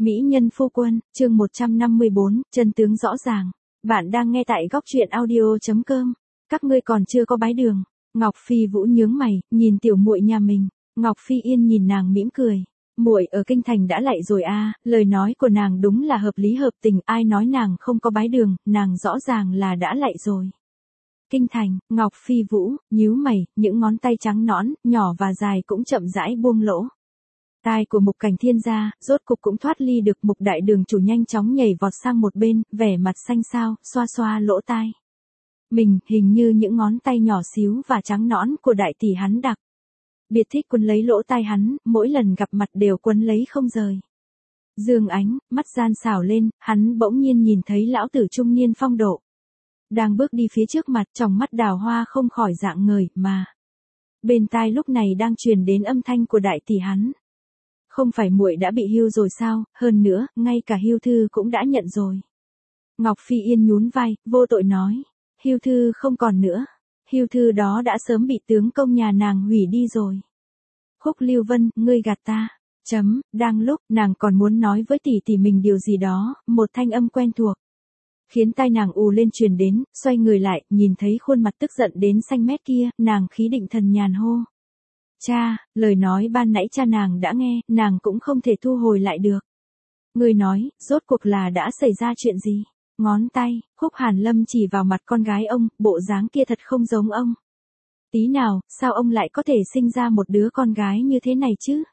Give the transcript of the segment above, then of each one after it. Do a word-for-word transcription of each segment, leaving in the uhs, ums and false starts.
Mỹ nhân phu quân, chương một trăm năm mươi bốn, chân tướng rõ ràng. Bạn đang nghe tại góc truyện audio chấm com. Các ngươi còn chưa có bái đường. Ngọc Phi Vũ nhướng mày, nhìn tiểu muội nhà mình. Ngọc Phi Yên nhìn nàng mỉm cười. Muội ở kinh thành đã lạy rồi a, à, lời nói của nàng đúng là hợp lý hợp tình, ai nói nàng không có bái đường, nàng rõ ràng là đã lạy rồi. Kinh thành, Ngọc Phi Vũ, nhíu mày, những ngón tay trắng nõn, nhỏ và dài cũng chậm rãi buông lỗ. Tai của Mục Cảnh Thiên gia, rốt cục cũng thoát ly được. Mục đại đường chủ nhanh chóng nhảy vọt sang một bên, vẻ mặt xanh xao, xoa xoa lỗ tai. Mình, hình như những ngón tay nhỏ xíu và trắng nõn của đại tỷ hắn đặc biệt thích quấn lấy lỗ tai hắn, mỗi lần gặp mặt đều quấn lấy không rời. Dương Ánh, mắt gian xảo lên, hắn bỗng nhiên nhìn thấy lão tử trung niên phong độ. Đang bước đi phía trước mặt, trong mắt đào hoa không khỏi rạng ngời, mà bên tai lúc này đang truyền đến âm thanh của đại tỷ hắn. Không phải muội đã bị hưu rồi sao, hơn nữa, ngay cả hưu thư cũng đã nhận rồi. Ngọc Phi Yên nhún vai, vô tội nói, hưu thư không còn nữa, hưu thư đó đã sớm bị tướng công nhà nàng hủy đi rồi. Khúc Lưu Vân, ngươi gạt ta. Chấm, đang lúc, nàng còn muốn nói với tỷ tỷ mình điều gì đó, một thanh âm quen thuộc khiến tai nàng ù lên truyền đến, xoay người lại, nhìn thấy khuôn mặt tức giận đến xanh mét kia, nàng khí định thần nhàn hô. Cha, lời nói ban nãy cha nàng đã nghe, nàng cũng không thể thu hồi lại được. Người nói, rốt cuộc là đã xảy ra chuyện gì? Ngón tay, Khúc Hàn Lâm chỉ vào mặt con gái ông, bộ dáng kia thật không giống ông. Tí nào, sao ông lại có thể sinh ra một đứa con gái như thế này chứ?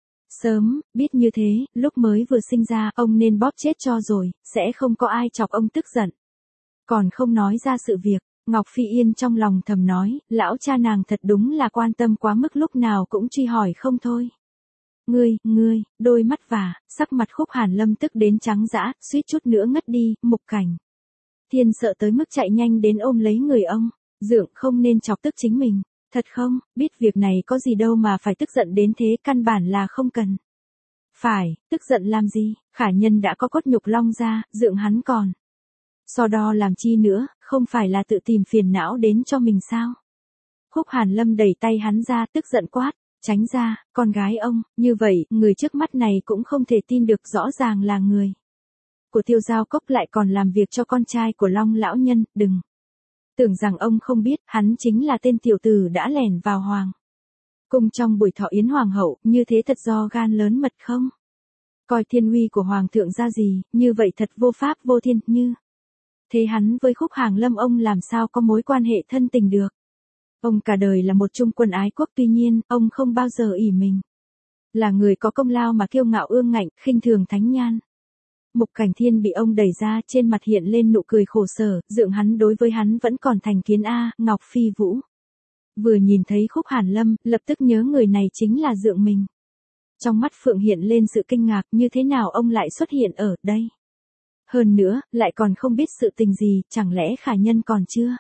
Sớm, biết như thế, lúc mới vừa sinh ra, ông nên bóp chết cho rồi, sẽ không có ai chọc ông tức giận. Còn không nói ra sự việc. Ngọc Phi Yên trong lòng thầm nói, lão cha nàng thật đúng là quan tâm quá mức, lúc nào cũng truy hỏi không thôi. Ngươi, ngươi, đôi mắt và, sắc mặt Khúc Hàn Lâm tức đến trắng dã, suýt chút nữa ngất đi. Mục Cảnh Thiên sợ tới mức chạy nhanh đến ôm lấy người ông. Dượng không nên chọc tức chính mình, thật không, biết việc này có gì đâu mà phải tức giận đến thế, căn bản là không cần. Phải, tức giận làm gì, khả nhân đã có cốt nhục long ra, dượng hắn còn so đo làm chi nữa, không phải là tự tìm phiền não đến cho mình sao? Khúc Hàn Lâm đẩy tay hắn ra, tức giận quát, tránh ra, con gái ông, như vậy, người trước mắt này cũng không thể tin được, rõ ràng là người của Tiêu Giao Cốc lại còn làm việc cho con trai của Long lão nhân, đừng tưởng rằng ông không biết, hắn chính là tên tiểu tử đã lẻn vào hoàng cung trong buổi thọ yến hoàng hậu, như thế thật do gan lớn mật không? Coi thiên uy của hoàng thượng ra gì, như vậy thật vô pháp vô thiên, như thế hắn với Khúc Hàn Lâm ông làm sao có mối quan hệ thân tình được. Ông cả đời là một trung quân ái quốc, tuy nhiên, ông không bao giờ ỷ mình là người có công lao mà kiêu ngạo ương ngạnh, khinh thường thánh nhan. Mục Cảnh Thiên bị ông đẩy ra, trên mặt hiện lên nụ cười khổ sở, dượng hắn đối với hắn vẫn còn thành kiến a. Ngọc Phi Vũ vừa nhìn thấy Khúc Hàn Lâm, lập tức nhớ người này chính là dượng mình. Trong mắt Phượng hiện lên sự kinh ngạc, như thế nào ông lại xuất hiện ở đây? Hơn nữa, lại còn không biết sự tình gì, chẳng lẽ khả nhân còn chưa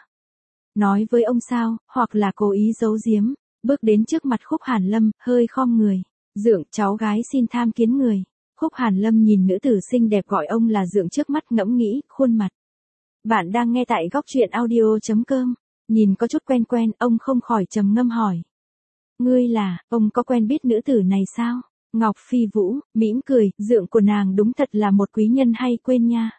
nói với ông sao, hoặc là cố ý giấu giếm. Bước đến trước mặt Khúc Hàn Lâm, hơi khom người, dượng, cháu gái xin tham kiến người. Khúc Hàn Lâm nhìn nữ tử xinh đẹp gọi ông là dượng trước mắt, ngẫm nghĩ, khuôn mặt. Bạn đang nghe tại góc truyện audio chấm com, nhìn có chút quen quen, ông không khỏi trầm ngâm hỏi. Ngươi là, ông có quen biết nữ tử này sao? Ngọc Phi Vũ, mỉm cười, dượng của nàng đúng thật là một quý nhân hay quên nha.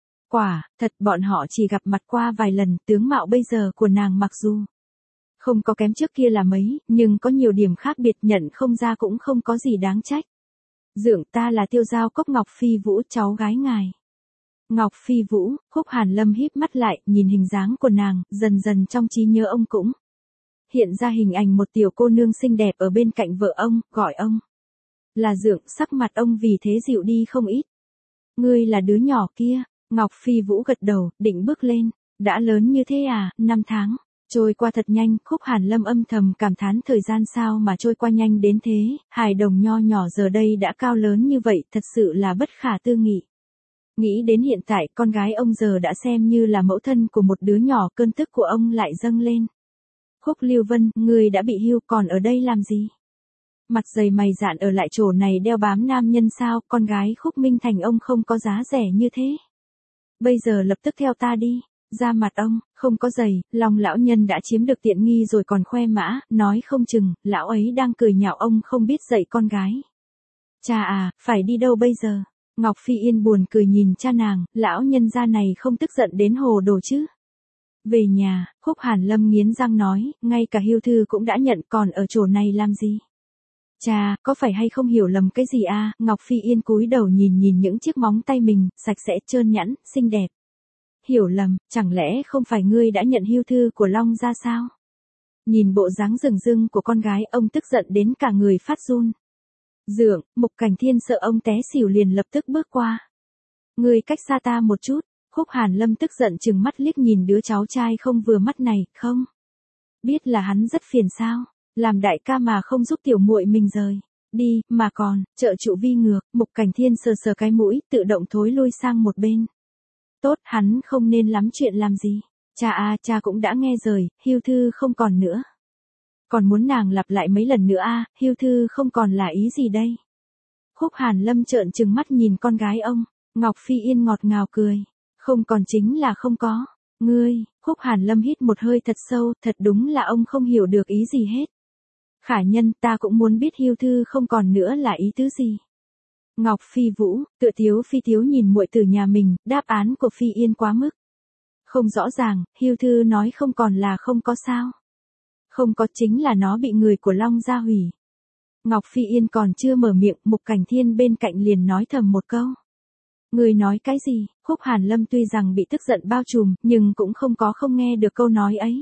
Quả, thật bọn họ chỉ gặp mặt qua vài lần, tướng mạo bây giờ của nàng mặc dù không có kém trước kia là mấy, nhưng có nhiều điểm khác biệt, nhận không ra cũng không có gì đáng trách. Dượng, ta là Tiêu Giao Cốc Ngọc Phi Vũ, cháu gái ngài. Ngọc Phi Vũ, Khúc Hàn Lâm híp mắt lại, nhìn hình dáng của nàng, dần dần trong trí nhớ ông cũng hiện ra hình ảnh một tiểu cô nương xinh đẹp ở bên cạnh vợ ông, gọi ông là dượng, sắc mặt ông vì thế dịu đi không ít. Ngươi là đứa nhỏ kia. Ngọc Phi Vũ gật đầu, định bước lên. Đã lớn như thế à, năm tháng trôi qua thật nhanh. Khúc Hàn Lâm âm thầm cảm thán thời gian sao mà trôi qua nhanh đến thế, hài đồng nho nhỏ giờ đây đã cao lớn như vậy, thật sự là bất khả tư nghị. Nghĩ đến hiện tại, con gái ông giờ đã xem như là mẫu thân của một đứa nhỏ, cơn tức của ông lại dâng lên. Khúc Lưu Vân, người đã bị hưu, còn ở đây làm gì? Mặt dày mày dạn ở lại chỗ này đeo bám nam nhân sao? Con gái Khúc Minh Thành ông không có giá rẻ như thế. Bây giờ lập tức theo ta đi. Ra mặt ông, không có giày, Long lão nhân đã chiếm được tiện nghi rồi còn khoe mã, nói không chừng, lão ấy đang cười nhạo ông không biết dạy con gái. Cha à, phải đi đâu bây giờ? Ngọc Phi Yên buồn cười nhìn cha nàng, lão nhân gia này không tức giận đến hồ đồ chứ. Về nhà, Khúc Hàn Lâm nghiến răng nói, ngay cả hưu thư cũng đã nhận còn ở chỗ này làm gì? Cha, có phải hay không hiểu lầm cái gì a? Ngọc Phi Yên cúi đầu nhìn nhìn những chiếc móng tay mình, sạch sẽ trơn nhẵn, xinh đẹp. Hiểu lầm, chẳng lẽ không phải ngươi đã nhận hưu thư của Long gia sao? Nhìn bộ dáng rừng rưng của con gái, ông tức giận đến cả người phát run. Dượng, Mục Cảnh Thiên sợ ông té xỉu liền lập tức bước qua. Ngươi cách xa ta một chút. Khúc Hàn Lâm tức giận chừng mắt liếc nhìn đứa cháu trai không vừa mắt này, không? Biết là hắn rất phiền sao? Làm đại ca mà không giúp tiểu muội mình rời đi, mà còn, trợ trụ vi ngược. Mục Cảnh Thiên sờ sờ cái mũi, tự động thối lui sang một bên. Tốt, hắn không nên lắm chuyện làm gì. Cha à, cha cũng đã nghe rồi, hưu thư không còn nữa. Còn muốn nàng lặp lại mấy lần nữa à, hưu thư không còn là ý gì đây? Khúc Hàn Lâm trợn trừng mắt nhìn con gái ông. Ngọc Phi Yên ngọt ngào cười. Không còn chính là không có. Ngươi, Khúc Hàn Lâm hít một hơi thật sâu, thật đúng là ông không hiểu được ý gì hết. Khả nhân, ta cũng muốn biết hưu thư không còn nữa là ý tứ gì. Ngọc Phi Vũ, tựa Tiếu Phi Tiếu nhìn muội tử nhà mình, đáp án của Phi Yên quá mức. Không rõ ràng, hưu thư nói không còn là không có sao. Không có chính là nó bị người của Long gia hủy. Ngọc Phi Yên còn chưa mở miệng, Mục Cảnh Thiên bên cạnh liền nói thầm một câu. Người nói cái gì? Khúc Hàn Lâm tuy rằng bị tức giận bao trùm, nhưng cũng không có không nghe được câu nói ấy.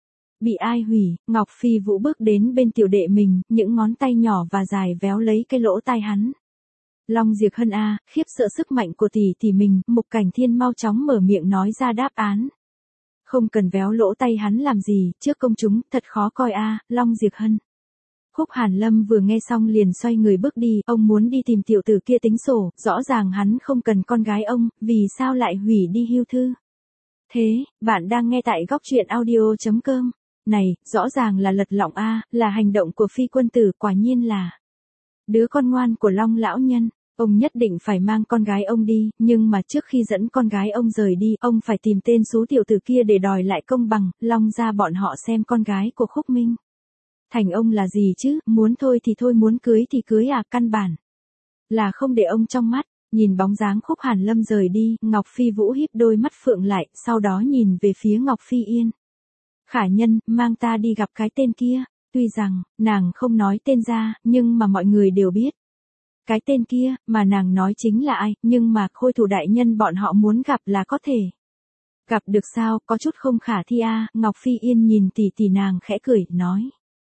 Bị ai hủy? Ngọc Phi Vũ bước đến bên tiểu đệ mình, những ngón tay nhỏ và dài véo lấy cái lỗ tai hắn. Long Diệp Hân a, khiếp sợ sức mạnh của tỷ tỷ mình, Mục Cảnh Thiên mau chóng mở miệng nói ra đáp án. Không cần véo lỗ tay hắn làm gì, trước công chúng, thật khó coi a, Long Diệp Hân. Khúc Hàn Lâm vừa nghe xong liền xoay người bước đi, ông muốn đi tìm tiểu tử kia tính sổ, rõ ràng hắn không cần con gái ông, vì sao lại hủy đi hưu thư. Thế, bạn đang nghe tại góc truyện audio chấm com. Này, rõ ràng là lật lọng a, là hành động của Phi quân tử, quả nhiên là đứa con ngoan của Long lão nhân. Ông nhất định phải mang con gái ông đi, nhưng mà trước khi dẫn con gái ông rời đi, ông phải tìm tên số tiểu tử kia để đòi lại công bằng, Long ra bọn họ xem con gái của Khúc Minh. Thành ông là gì chứ, muốn thôi thì thôi, muốn cưới thì cưới à, căn bản là không để ông trong mắt. Nhìn bóng dáng Khúc Hàn Lâm rời đi, Ngọc Phi Vũ híp đôi mắt phượng lại, sau đó nhìn về phía Ngọc Phi Yên. Khả nhân, mang ta đi gặp cái tên kia. Tuy rằng, nàng không nói tên ra, nhưng mà mọi người đều biết. Cái tên kia, mà nàng nói chính là ai, nhưng mà Khôi Thủ đại nhân bọn họ muốn gặp là có thể. Gặp được sao, có chút không khả thi a. Ngọc Phi Yên nhìn tỷ tỷ nàng khẽ cười, nói.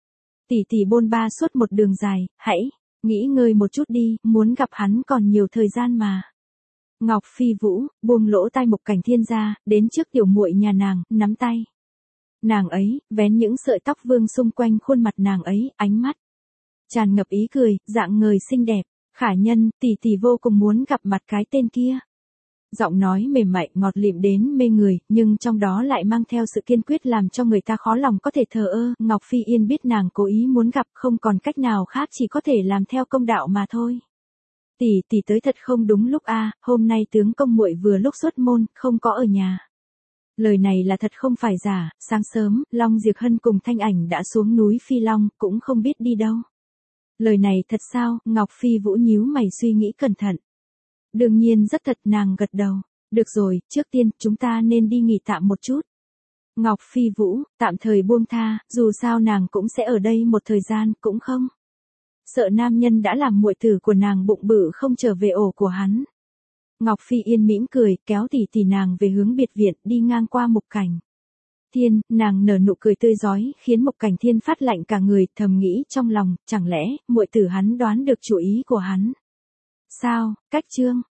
Tỷ tỷ bôn ba suốt một đường dài, hãy nghĩ ngơi một chút đi, muốn gặp hắn còn nhiều thời gian mà. Ngọc Phi Vũ buông lỗ tai Mục Cảnh Thiên ra, đến trước tiểu muội nhà nàng, nắm tay nàng ấy, vén những sợi tóc vương xung quanh khuôn mặt nàng ấy, ánh mắt tràn ngập ý cười, dạng người xinh đẹp. Khả nhân, tỷ tỷ vô cùng muốn gặp mặt cái tên kia. Giọng nói mềm mại ngọt lịm đến mê người, nhưng trong đó lại mang theo sự kiên quyết làm cho người ta khó lòng có thể thờ ơ. Ngọc Phi Yên biết nàng cố ý muốn gặp, không còn cách nào khác, chỉ có thể làm theo công đạo mà thôi. Tỷ tỷ tới thật không đúng lúc a, hôm nay tướng công muội vừa lúc xuất môn, không có ở nhà. Lời này là thật không phải giả, sáng sớm, Long Diệp Hân cùng Thanh Ảnh đã xuống núi Phi Long, cũng không biết đi đâu. Lời này thật sao? Ngọc Phi Vũ nhíu mày suy nghĩ cẩn thận. Đương nhiên rất thật, nàng gật đầu. Được rồi, trước tiên, chúng ta nên đi nghỉ tạm một chút. Ngọc Phi Vũ, tạm thời buông tha, dù sao nàng cũng sẽ ở đây một thời gian, cũng không sợ nam nhân đã làm muội tử của nàng bụng bự không trở về ổ của hắn. Ngọc Phi Yên mỉm cười, kéo tỷ tỷ nàng về hướng biệt viện, đi ngang qua Mục Cảnh Thiên, nàng nở nụ cười tươi rói, khiến Mục Cảnh Thiên phát lạnh cả người, thầm nghĩ trong lòng, chẳng lẽ muội tử hắn đoán được chủ ý của hắn? Sao, cách chương